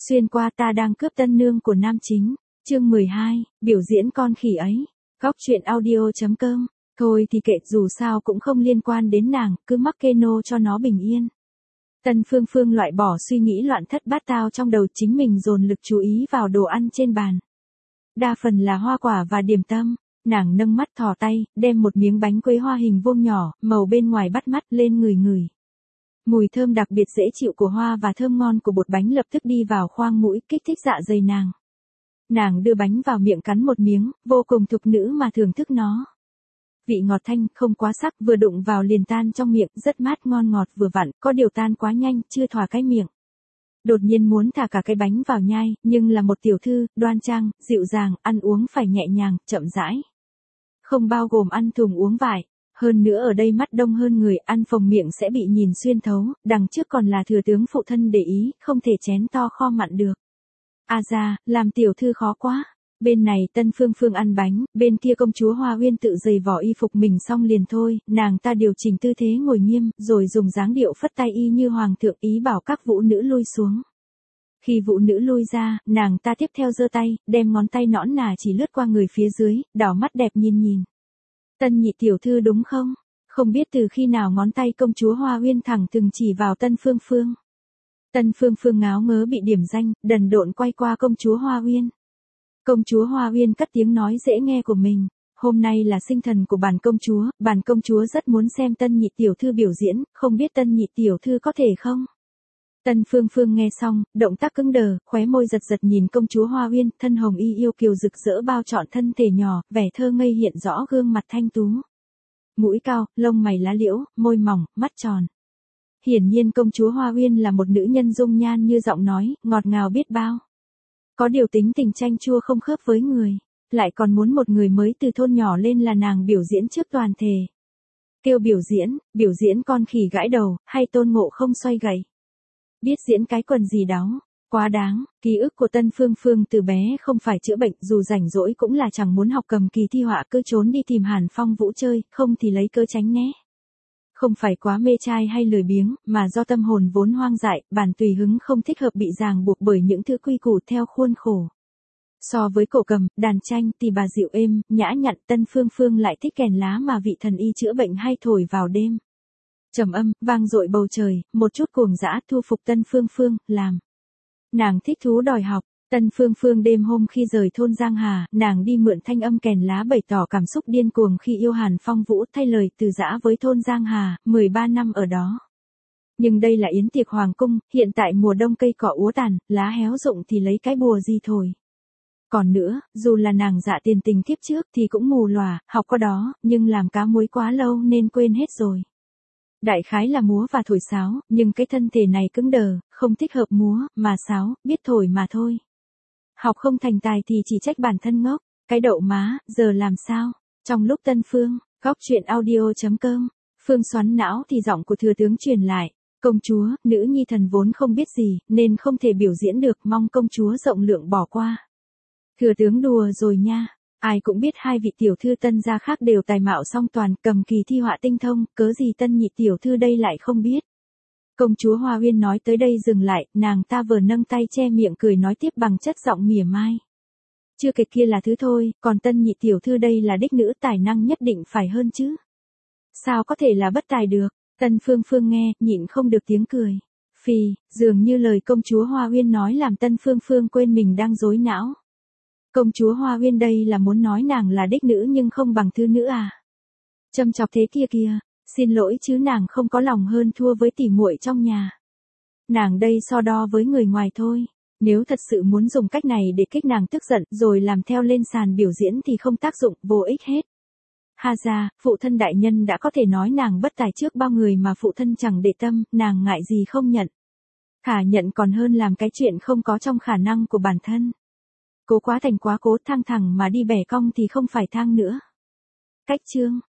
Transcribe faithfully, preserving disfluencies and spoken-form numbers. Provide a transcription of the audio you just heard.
Xuyên qua ta đang cướp tân nương của nam chính. Chương mười hai, biểu diễn con khỉ ấy. Góc truyện audio chấm com. Thôi thì kệ, dù sao cũng không liên quan đến nàng, cứ mắc keno cho nó bình yên. Tân Phương Phương loại bỏ suy nghĩ loạn thất bát tao trong đầu, chính mình dồn lực chú ý vào đồ ăn trên bàn. Đa phần là hoa quả và điểm tâm. Nàng nâng mắt thò tay, đem một miếng bánh quế hoa hình vuông nhỏ, màu bên ngoài bắt mắt lên ngửi ngửi. Mùi thơm đặc biệt dễ chịu của hoa và thơm ngon của bột bánh lập tức đi vào khoang mũi, kích thích dạ dày nàng. Nàng đưa bánh vào miệng cắn một miếng, vô cùng thục nữ mà thưởng thức nó. Vị ngọt thanh, không quá sắc, vừa đụng vào liền tan trong miệng, rất mát ngon ngọt vừa vặn, có điều tan quá nhanh, chưa thỏa cái miệng. Đột nhiên muốn thả cả cái bánh vào nhai, nhưng là một tiểu thư, đoan trang, dịu dàng, ăn uống phải nhẹ nhàng, chậm rãi. Không bao gồm ăn thùng uống vải. Hơn nữa ở đây mắt đông hơn người, ăn phồng miệng sẽ bị nhìn xuyên thấu, đằng trước còn là thừa tướng phụ thân để ý, không thể chén to kho mặn được. À ra, làm tiểu thư khó quá. Bên này Tân Phương Phương ăn bánh, bên kia công chúa Hoa Uyên tự giày vỏ y phục mình xong liền thôi, nàng ta điều chỉnh tư thế ngồi nghiêm, rồi dùng dáng điệu phất tay y như hoàng thượng, ý bảo các vũ nữ lui xuống. Khi vũ nữ lui ra, nàng ta tiếp theo giơ tay, đem ngón tay nõn nà chỉ lướt qua người phía dưới, đảo mắt đẹp nhìn nhìn. Tân nhị tiểu thư đúng không? Không biết từ khi nào ngón tay công chúa Hoa Uyên thẳng từng chỉ vào Tân Phương Phương. Tân Phương Phương ngáo ngớ bị điểm danh, đần độn quay qua công chúa Hoa Uyên. Công chúa Hoa Uyên cất tiếng nói dễ nghe của mình, hôm nay là sinh thần của bản công chúa, bản công chúa rất muốn xem Tân nhị tiểu thư biểu diễn, không biết Tân nhị tiểu thư có thể không? Tân Phương Phương nghe xong, động tác cứng đờ, khóe môi giật giật nhìn công chúa Hoa Uyên, thân hồng y yêu kiều rực rỡ bao trọn thân thể nhỏ, vẻ thơ ngây hiện rõ gương mặt thanh tú. Mũi cao, lông mày lá liễu, môi mỏng, mắt tròn. Hiển nhiên công chúa Hoa Uyên là một nữ nhân dung nhan như giọng nói, ngọt ngào biết bao. Có điều tính tình chanh chua không khớp với người, lại còn muốn một người mới từ thôn nhỏ lên là nàng biểu diễn trước toàn thể. Kêu biểu diễn, biểu diễn con khỉ gãi đầu, hay Tôn Ngộ Không xoay gậy. Biết diễn cái quần gì đó, quá đáng. Ký ức của Tân Phương Phương từ bé không phải chữa bệnh, dù rảnh rỗi cũng là chẳng muốn học cầm kỳ thi họa, cứ trốn đi tìm Hàn Phong Vũ chơi, không thì lấy cớ tránh né. Không phải quá mê trai hay lười biếng, mà do tâm hồn vốn hoang dại, bản tùy hứng không thích hợp bị ràng buộc bởi những thứ quy củ theo khuôn khổ. So với cổ cầm, đàn tranh thì bà dịu êm, nhã nhặn, Tân Phương Phương lại thích kèn lá mà vị thần y chữa bệnh hay thổi vào đêm. Trầm âm, vang dội bầu trời, một chút cuồng dã thu phục Tân Phương Phương, làm. Nàng thích thú đòi học. Tân Phương Phương đêm hôm khi rời thôn Giang Hà, nàng đi mượn thanh âm kèn lá bày tỏ cảm xúc điên cuồng khi yêu Hàn Phong Vũ, thay lời từ giã với thôn Giang Hà, mười ba năm ở đó. Nhưng đây là yến tiệc hoàng cung, hiện tại mùa đông cây cỏ úa tàn, lá héo rụng thì lấy cái bùa gì thổi. Còn nữa, dù là nàng dạ tiền tình kiếp trước thì cũng mù lòa, học có đó, nhưng làm cá muối quá lâu nên quên hết rồi. Đại khái là múa và thổi sáo, nhưng cái thân thể này cứng đờ, không thích hợp múa, mà sáo, biết thổi mà thôi. Học không thành tài thì chỉ trách bản thân ngốc, cái đậu má, giờ làm sao? Trong lúc Tân Phương, góc truyện audio chấm com, Phương xoắn não thì giọng của thừa tướng truyền lại, công chúa, nữ nhi thần vốn không biết gì, nên không thể biểu diễn được, mong công chúa rộng lượng bỏ qua. Thừa tướng đùa rồi nha. Ai cũng biết hai vị tiểu thư Tân gia khác đều tài mạo song toàn, cầm kỳ thi họa tinh thông, cớ gì Tân nhị tiểu thư đây lại không biết. Công chúa Hoa Uyên nói tới đây dừng lại, nàng ta vừa nâng tay che miệng cười nói tiếp bằng chất giọng mỉa mai. Chưa kể kia là thứ thôi, còn Tân nhị tiểu thư đây là đích nữ, tài năng nhất định phải hơn chứ. Sao có thể là bất tài được? Tân Phương Phương nghe, nhịn không được tiếng cười. Phì, dường như lời công chúa Hoa Uyên nói làm Tân Phương Phương quên mình đang rối não. Công chúa Hoa Uyên đây là muốn nói nàng là đích nữ nhưng không bằng thư nữ à? Châm chọc thế kia kìa, xin lỗi chứ nàng không có lòng hơn thua với tỉ muội trong nhà. Nàng đây so đo với người ngoài thôi, nếu thật sự muốn dùng cách này để kích nàng tức giận rồi làm theo lên sàn biểu diễn thì không tác dụng, vô ích hết. Ha ra, phụ thân đại nhân đã có thể nói nàng bất tài trước bao người mà phụ thân chẳng để tâm, nàng ngại gì không nhận. Khả nhận còn hơn làm cái chuyện không có trong khả năng của bản thân. Cố quá thành quá cố, thang thẳng mà đi bẻ cong thì không phải thang nữa. Cách chương.